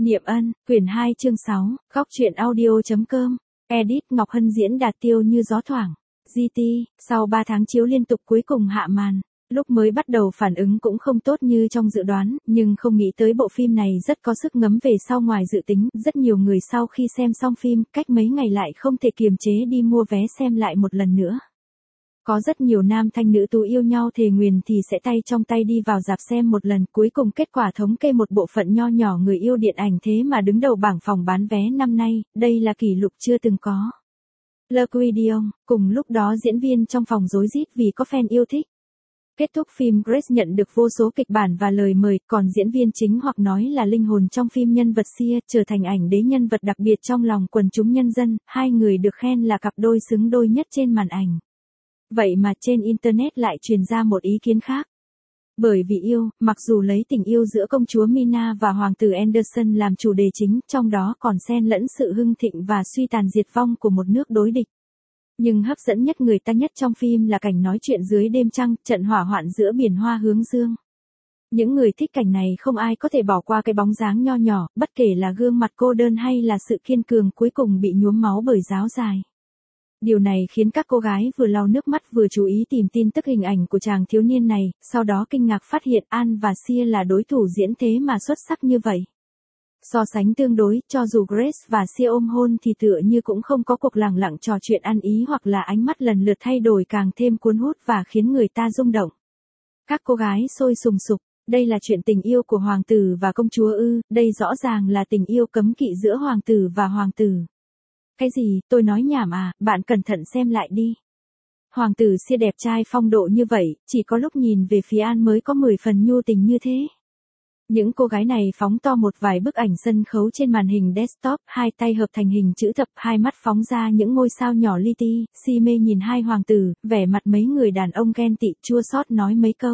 Niệm Ân, quyển 2 chương 6, góc truyện audio.com, edit Ngọc Hân diễn đạt tiêu như gió thoảng. GT, sau 3 tháng chiếu liên tục cuối cùng hạ màn. Lúc mới bắt đầu phản ứng cũng không tốt như trong dự đoán, nhưng không nghĩ tới bộ phim này rất có sức ngấm về sau ngoài dự tính. Rất nhiều người sau khi xem xong phim, cách mấy ngày lại không thể kiềm chế đi mua vé xem lại một lần nữa. Có rất nhiều nam thanh nữ tú yêu nhau thề nguyền thì sẽ tay trong tay đi vào rạp xem một lần, cuối cùng kết quả thống kê một bộ phận nho nhỏ người yêu điện ảnh thế mà đứng đầu bảng phòng bán vé năm nay, đây là kỷ lục chưa từng có. Le Quiddion, cùng lúc đó diễn viên trong phòng rối rít vì có fan yêu thích. Kết thúc phim, Grace nhận được vô số kịch bản và lời mời, còn diễn viên chính hoặc nói là linh hồn trong phim nhân vật Sia trở thành ảnh đế nhân vật đặc biệt trong lòng quần chúng nhân dân, hai người được khen là cặp đôi xứng đôi nhất trên màn ảnh. Vậy mà trên Internet lại truyền ra một ý kiến khác. Bởi vì yêu, mặc dù lấy tình yêu giữa công chúa Mina và hoàng tử Anderson làm chủ đề chính, trong đó còn xen lẫn sự hưng thịnh và suy tàn diệt vong của một nước đối địch. Nhưng hấp dẫn nhất người ta nhất trong phim là cảnh nói chuyện dưới đêm trăng, trận hỏa hoạn giữa biển hoa hướng dương. Những người thích cảnh này không ai có thể bỏ qua cái bóng dáng nho nhỏ, bất kể là gương mặt cô đơn hay là sự kiên cường cuối cùng bị nhuốm máu bởi giáo dài. Điều này khiến các cô gái vừa lau nước mắt vừa chú ý tìm tin tức hình ảnh của chàng thiếu niên này, sau đó kinh ngạc phát hiện An và Sia là đối thủ diễn thế mà xuất sắc như vậy. So sánh tương đối, cho dù Grace và Sia ôm hôn thì tựa như cũng không có cuộc lẳng lặng trò chuyện ăn ý hoặc là ánh mắt lần lượt thay đổi càng thêm cuốn hút và khiến người ta rung động. Các cô gái sôi sùng sục, đây là chuyện tình yêu của hoàng tử và công chúa ư, đây rõ ràng là tình yêu cấm kỵ giữa hoàng tử và hoàng tử. Cái gì, tôi nói nhảm à, bạn cẩn thận xem lại đi. Hoàng tử Sia đẹp trai phong độ như vậy, chỉ có lúc nhìn về phía An mới có 10 phần nhu tình như thế. Những cô gái này phóng to một vài bức ảnh sân khấu trên màn hình desktop, hai tay hợp thành hình chữ thập, hai mắt phóng ra những ngôi sao nhỏ li ti, si mê nhìn hai hoàng tử, vẻ mặt mấy người đàn ông ghen tị chua xót nói mấy câu.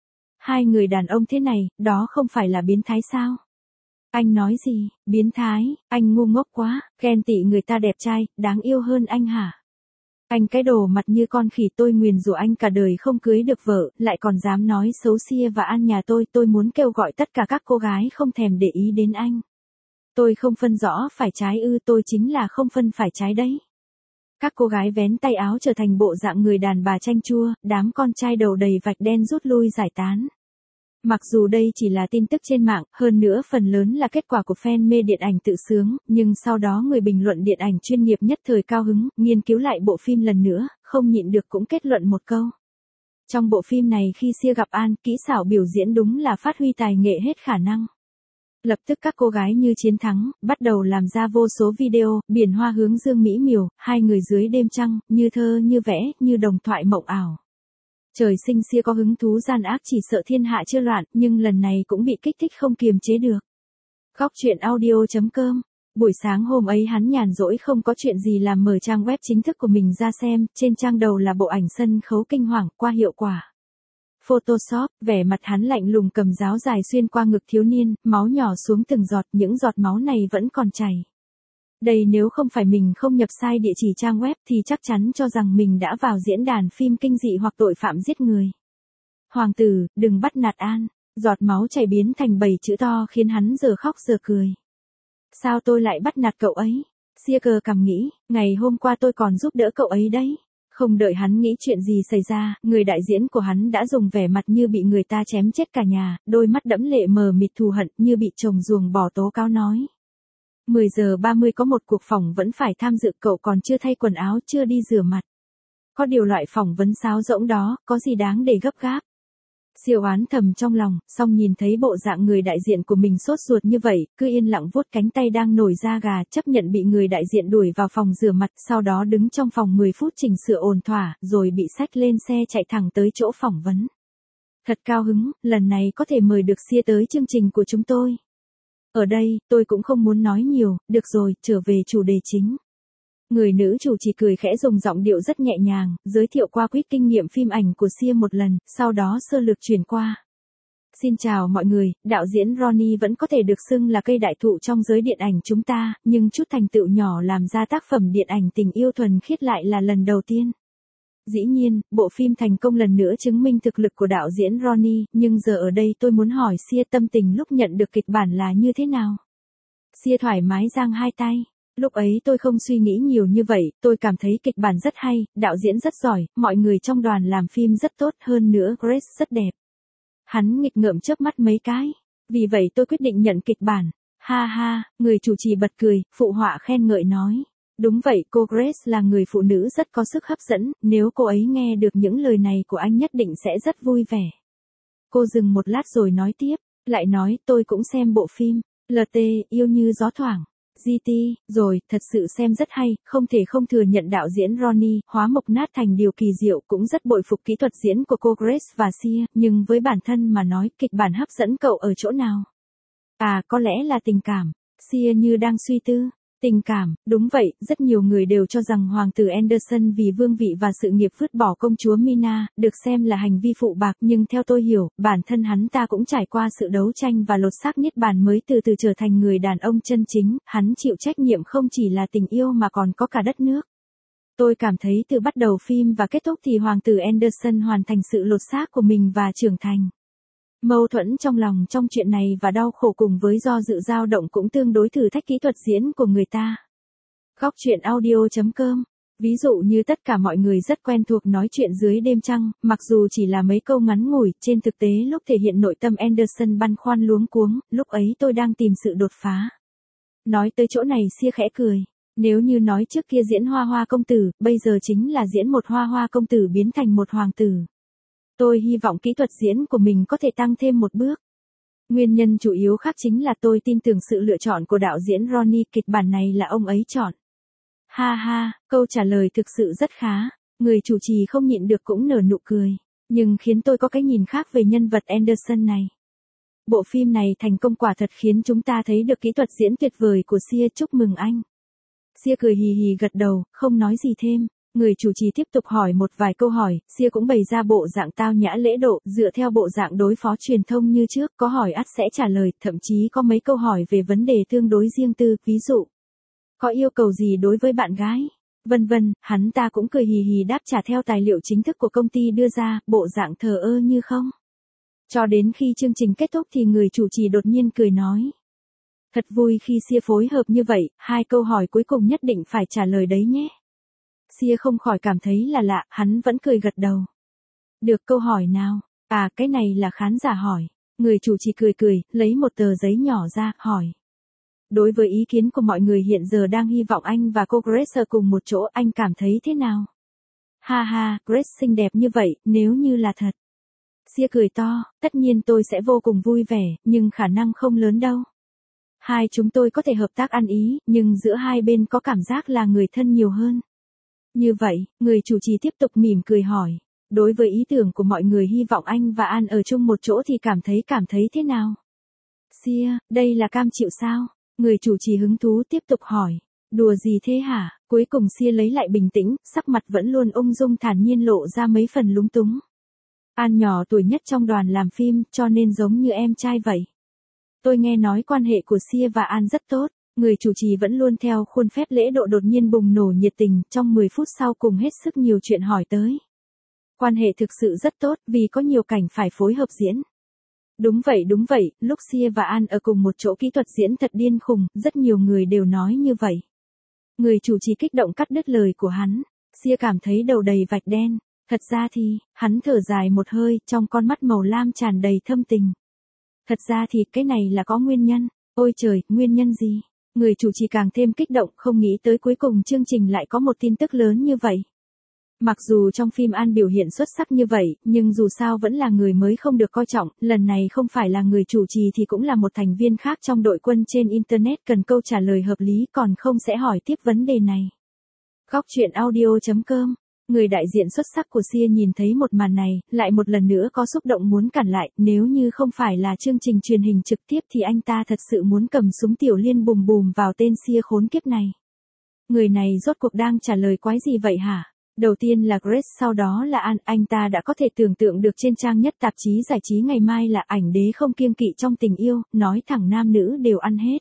Hai người đàn ông thế này, đó không phải là biến thái sao? Anh nói gì, biến thái, anh ngu ngốc quá, ghen tị người ta đẹp trai, đáng yêu hơn anh hả? Anh cái đồ mặt như con khỉ, tôi nguyền rủa anh cả đời không cưới được vợ, lại còn dám nói xấu Sia và An nhà tôi muốn kêu gọi tất cả các cô gái không thèm để ý đến anh. Tôi không phân rõ phải trái ư, tôi chính là không phân phải trái đấy. Các cô gái vén tay áo trở thành bộ dạng người đàn bà chanh chua, đám con trai đầu đầy vạch đen rút lui giải tán. Mặc dù đây chỉ là tin tức trên mạng, hơn nữa phần lớn là kết quả của fan mê điện ảnh tự sướng, nhưng sau đó người bình luận điện ảnh chuyên nghiệp nhất thời cao hứng, nghiên cứu lại bộ phim lần nữa, không nhịn được cũng kết luận một câu. Trong bộ phim này khi Sia gặp An, kỹ xảo biểu diễn đúng là phát huy tài nghệ hết khả năng. Lập tức các cô gái như chiến thắng, bắt đầu làm ra vô số video, biển hoa hướng dương mỹ miều, hai người dưới đêm trăng, như thơ như vẽ, như đồng thoại mộng ảo. Trời sinh Sia có hứng thú gian ác chỉ sợ thiên hạ chưa loạn, nhưng lần này cũng bị kích thích không kiềm chế được. Góc truyện audio.com. Buổi sáng hôm ấy hắn nhàn rỗi không có chuyện gì làm mở trang web chính thức của mình ra xem, trên trang đầu là bộ ảnh sân khấu kinh hoàng qua hiệu quả Photoshop, vẻ mặt hắn lạnh lùng cầm giáo dài xuyên qua ngực thiếu niên, máu nhỏ xuống từng giọt, những giọt máu này vẫn còn chảy. Đây nếu không phải mình không nhập sai địa chỉ trang web thì chắc chắn cho rằng mình đã vào diễn đàn phim kinh dị hoặc tội phạm giết người. Hoàng tử, đừng bắt nạt An, giọt máu chảy biến thành 7 chữ to khiến hắn giờ khóc giờ cười. Sao tôi lại bắt nạt cậu ấy? Sia cờ cằm nghĩ, ngày hôm qua tôi còn giúp đỡ cậu ấy đấy. Không đợi hắn nghĩ chuyện gì xảy ra, người đại diễn của hắn đã dùng vẻ mặt như bị người ta chém chết cả nhà, đôi mắt đẫm lệ mờ mịt thù hận như bị chồng ruồng bỏ tố cáo nói. 10 giờ 30 có một cuộc phỏng vấn phải tham dự, cậu còn chưa thay quần áo, chưa đi rửa mặt. Có điều loại phỏng vấn sáo rỗng đó, có gì đáng để gấp gáp. Sia oán thầm trong lòng, xong nhìn thấy bộ dạng người đại diện của mình sốt ruột như vậy, cứ yên lặng vuốt cánh tay đang nổi da gà, chấp nhận bị người đại diện đuổi vào phòng rửa mặt, sau đó đứng trong phòng 10 phút chỉnh sửa ổn thỏa, rồi bị xách lên xe chạy thẳng tới chỗ phỏng vấn. Thật cao hứng, lần này có thể mời được Sia tới chương trình của chúng tôi. Ở đây, tôi cũng không muốn nói nhiều, được rồi, trở về chủ đề chính. Người nữ chủ chỉ cười khẽ dùng giọng điệu rất nhẹ nhàng, giới thiệu qua quýt kinh nghiệm phim ảnh của Sia một lần, sau đó sơ lược chuyển qua. Xin chào mọi người, đạo diễn Ronnie vẫn có thể được xưng là cây đại thụ trong giới điện ảnh chúng ta, nhưng chút thành tựu nhỏ làm ra tác phẩm điện ảnh tình yêu thuần khiết lại là lần đầu tiên. Dĩ nhiên, bộ phim thành công lần nữa chứng minh thực lực của đạo diễn Ronnie, nhưng giờ ở đây tôi muốn hỏi Sia tâm tình lúc nhận được kịch bản là như thế nào? Sia thoải mái giang hai tay. Lúc ấy tôi không suy nghĩ nhiều như vậy, tôi cảm thấy kịch bản rất hay, đạo diễn rất giỏi, mọi người trong đoàn làm phim rất tốt, hơn nữa Grace rất đẹp. Hắn nghịch ngợm chớp mắt mấy cái. Vì vậy tôi quyết định nhận kịch bản. Ha ha, người chủ trì bật cười, phụ họa khen ngợi nói. Đúng vậy, cô Grace là người phụ nữ rất có sức hấp dẫn, nếu cô ấy nghe được những lời này của anh nhất định sẽ rất vui vẻ. Cô dừng một lát rồi nói tiếp, lại nói tôi cũng xem bộ phim, LT, yêu như gió thoảng. GT, rồi, thật sự xem rất hay, không thể không thừa nhận đạo diễn Ronnie, hóa mộc nát thành điều kỳ diệu, cũng rất bội phục kỹ thuật diễn của cô Grace và Sia, nhưng với bản thân mà nói, kịch bản hấp dẫn cậu ở chỗ nào? À, có lẽ là tình cảm. Sia như đang suy tư. Tình cảm, đúng vậy, rất nhiều người đều cho rằng hoàng tử Anderson vì vương vị và sự nghiệp vứt bỏ công chúa Mina, được xem là hành vi phụ bạc, nhưng theo tôi hiểu, bản thân hắn ta cũng trải qua sự đấu tranh và lột xác niết bàn mới từ từ trở thành người đàn ông chân chính, hắn chịu trách nhiệm không chỉ là tình yêu mà còn có cả đất nước. Tôi cảm thấy từ bắt đầu phim và kết thúc thì hoàng tử Anderson hoàn thành sự lột xác của mình và trưởng thành. Mâu thuẫn trong lòng trong chuyện này và đau khổ cùng với do dự dao động cũng tương đối thử thách kỹ thuật diễn của người ta. Góc truyện audio.com. Ví dụ như tất cả mọi người rất quen thuộc nói chuyện dưới đêm trăng, mặc dù chỉ là mấy câu ngắn ngủi, trên thực tế lúc thể hiện nội tâm Anderson băn khoăn luống cuống, lúc ấy tôi đang tìm sự đột phá. Nói tới chỗ này Sia khẽ cười. Nếu như nói trước kia diễn hoa hoa công tử, bây giờ chính là diễn một hoa hoa công tử biến thành một hoàng tử. Tôi hy vọng kỹ thuật diễn của mình có thể tăng thêm một bước. Nguyên nhân chủ yếu khác chính là tôi tin tưởng sự lựa chọn của đạo diễn Ronnie, kịch bản này là ông ấy chọn. Ha ha, câu trả lời thực sự rất khá. Người chủ trì không nhịn được cũng nở nụ cười. Nhưng khiến tôi có cái nhìn khác về nhân vật Anderson này. Bộ phim này thành công quả thật khiến chúng ta thấy được kỹ thuật diễn tuyệt vời của Sia, chúc mừng anh. Sia cười hì hì gật đầu, không nói gì thêm. Người chủ trì tiếp tục hỏi một vài câu hỏi, Sia cũng bày ra bộ dạng tao nhã lễ độ, dựa theo bộ dạng đối phó truyền thông như trước, có hỏi ắt sẽ trả lời, thậm chí có mấy câu hỏi về vấn đề tương đối riêng tư, ví dụ, có yêu cầu gì đối với bạn gái, vân vân, hắn ta cũng cười hì hì đáp trả theo tài liệu chính thức của công ty đưa ra, bộ dạng thờ ơ như không. Cho đến khi chương trình kết thúc thì người chủ trì đột nhiên cười nói. Thật vui khi Sia phối hợp như vậy, 2 câu hỏi cuối cùng nhất định phải trả lời đấy nhé. Sia không khỏi cảm thấy là lạ, hắn vẫn cười gật đầu. Được, câu hỏi nào? À, cái này là khán giả hỏi. Người chủ trì cười cười, lấy một tờ giấy nhỏ ra, hỏi. Đối với ý kiến của mọi người hiện giờ đang hy vọng anh và cô Grace ở cùng một chỗ, anh cảm thấy thế nào? Ha ha, Grace xinh đẹp như vậy, nếu như là thật. Sia cười to, tất nhiên tôi sẽ vô cùng vui vẻ, nhưng khả năng không lớn đâu. Hai chúng tôi có thể hợp tác ăn ý, nhưng giữa hai bên có cảm giác là người thân nhiều hơn. Như vậy, người chủ trì tiếp tục mỉm cười hỏi. Đối với ý tưởng của mọi người hy vọng anh và An ở chung một chỗ thì cảm thấy thế nào? Sia, đây là cam chịu sao? Người chủ trì hứng thú tiếp tục hỏi. Đùa gì thế hả? Cuối cùng Sia lấy lại bình tĩnh, sắc mặt vẫn luôn ung dung thản nhiên lộ ra mấy phần lúng túng. An nhỏ tuổi nhất trong đoàn làm phim, cho nên giống như em trai vậy. Tôi nghe nói quan hệ của Sia và An rất tốt. Người chủ trì vẫn luôn theo khuôn phép lễ độ đột nhiên bùng nổ nhiệt tình, trong 10 phút sau cùng hết sức nhiều chuyện hỏi tới. Quan hệ thực sự rất tốt, vì có nhiều cảnh phải phối hợp diễn. Đúng vậy, lúc Sia và An ở cùng một chỗ kỹ thuật diễn thật điên khùng, rất nhiều người đều nói như vậy. Người chủ trì kích động cắt đứt lời của hắn. Sia cảm thấy đầu đầy vạch đen. Thật ra thì, hắn thở dài một hơi, trong con mắt màu lam tràn đầy thâm tình. Thật ra thì, cái này là có nguyên nhân. Ôi trời, nguyên nhân gì? Người chủ trì càng thêm kích động, không nghĩ tới cuối cùng chương trình lại có một tin tức lớn như vậy. Mặc dù trong phim An biểu hiện xuất sắc như vậy, nhưng dù sao vẫn là người mới không được coi trọng, lần này không phải là người chủ trì thì cũng là một thành viên khác trong đội quân trên Internet cần câu trả lời hợp lý, còn không sẽ hỏi tiếp vấn đề này. Góc truyện audio.com. Người đại diện xuất sắc của Sia nhìn thấy một màn này, lại một lần nữa có xúc động muốn cản lại, nếu như không phải là chương trình truyền hình trực tiếp thì anh ta thật sự muốn cầm súng tiểu liên bùm bùm vào tên Sia khốn kiếp này. Người này rốt cuộc đang trả lời quái gì vậy hả? Đầu tiên là Grace, sau đó là An, anh ta đã có thể tưởng tượng được trên trang nhất tạp chí giải trí ngày mai là ảnh đế không kiêng kỵ trong tình yêu, nói thẳng nam nữ đều ăn hết.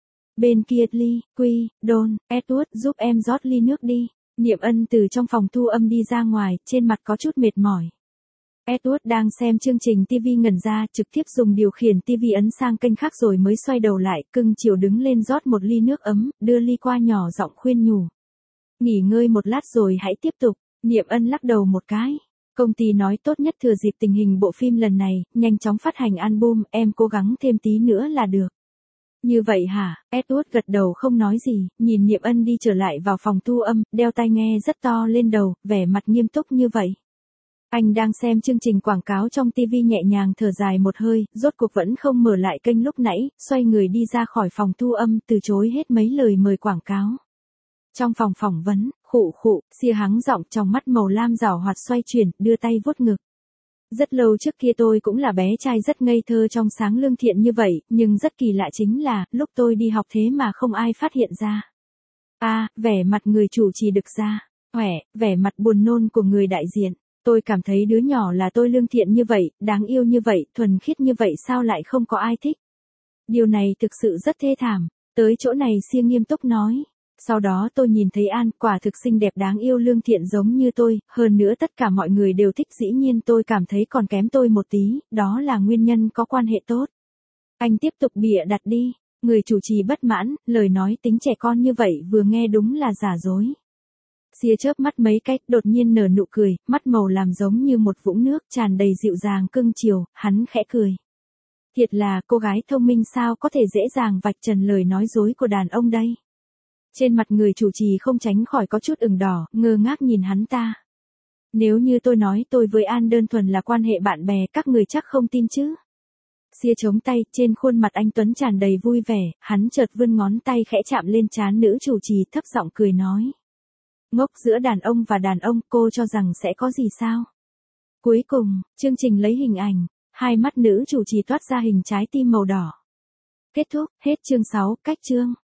Bên kia Lee, Quy, Don, Edward giúp em rót ly nước đi. Niệm Ân từ trong phòng thu âm đi ra ngoài, trên mặt có chút mệt mỏi. Edward đang xem chương trình TV ngẩn ra, trực tiếp dùng điều khiển TV ấn sang kênh khác rồi mới xoay đầu lại, cưng chiều đứng lên rót một ly nước ấm, đưa ly qua nhỏ giọng khuyên nhủ. Nghỉ ngơi một lát rồi hãy tiếp tục. Niệm Ân lắc đầu một cái. Công ty nói tốt nhất thừa dịp tình hình bộ phim lần này, nhanh chóng phát hành album, em cố gắng thêm tí nữa là được. Như vậy hả? Edward gật đầu không nói gì, nhìn Niệm Ân đi trở lại vào phòng thu âm, đeo tai nghe rất to lên đầu, vẻ mặt nghiêm túc như vậy. Anh đang xem chương trình quảng cáo trong TV nhẹ nhàng thở dài một hơi, rốt cuộc vẫn không mở lại kênh lúc nãy, xoay người đi ra khỏi phòng thu âm, từ chối hết mấy lời mời quảng cáo. Trong phòng phỏng vấn, khụ, xia hắng giọng trong mắt màu lam rảo hoạt xoay chuyển, đưa tay vuốt ngực. Rất lâu trước kia tôi cũng là bé trai rất ngây thơ trong sáng lương thiện như vậy, nhưng rất kỳ lạ chính là, lúc tôi đi học thế mà không ai phát hiện ra. Vẻ mặt người chủ trì đực ra, vẻ mặt buồn nôn của người đại diện. Tôi cảm thấy đứa nhỏ là tôi lương thiện như vậy, đáng yêu như vậy, thuần khiết như vậy sao lại không có ai thích. Điều này thực sự rất thê thảm. Tới chỗ này Sia nghiêm túc nói. Sau đó tôi nhìn thấy An, quả thực xinh đẹp đáng yêu lương thiện giống như tôi, hơn nữa tất cả mọi người đều thích, dĩ nhiên tôi cảm thấy còn kém tôi một tí, đó là nguyên nhân có quan hệ tốt. Anh tiếp tục bịa đặt đi. Người chủ trì bất mãn, lời nói tính trẻ con như vậy vừa nghe đúng là giả dối. Sia chớp mắt mấy cách, đột nhiên nở nụ cười, mắt màu làm giống như một vũng nước, tràn đầy dịu dàng cưng chiều, hắn khẽ cười. Thiệt là cô gái thông minh sao có thể dễ dàng vạch trần lời nói dối của đàn ông đây. Trên mặt người chủ trì không tránh khỏi có chút ửng đỏ, ngơ ngác nhìn hắn ta. Nếu như tôi nói tôi với An đơn thuần là quan hệ bạn bè, các người chắc không tin chứ. Sia chống tay, trên khuôn mặt anh Tuấn tràn đầy vui vẻ, hắn chợt vươn ngón tay khẽ chạm lên trán nữ chủ trì, thấp giọng cười nói. Ngốc, giữa đàn ông và đàn ông, cô cho rằng sẽ có gì sao? Cuối cùng, chương trình lấy hình ảnh, hai mắt nữ chủ trì toát ra hình trái tim màu đỏ. Kết thúc, hết chương 6, cách chương.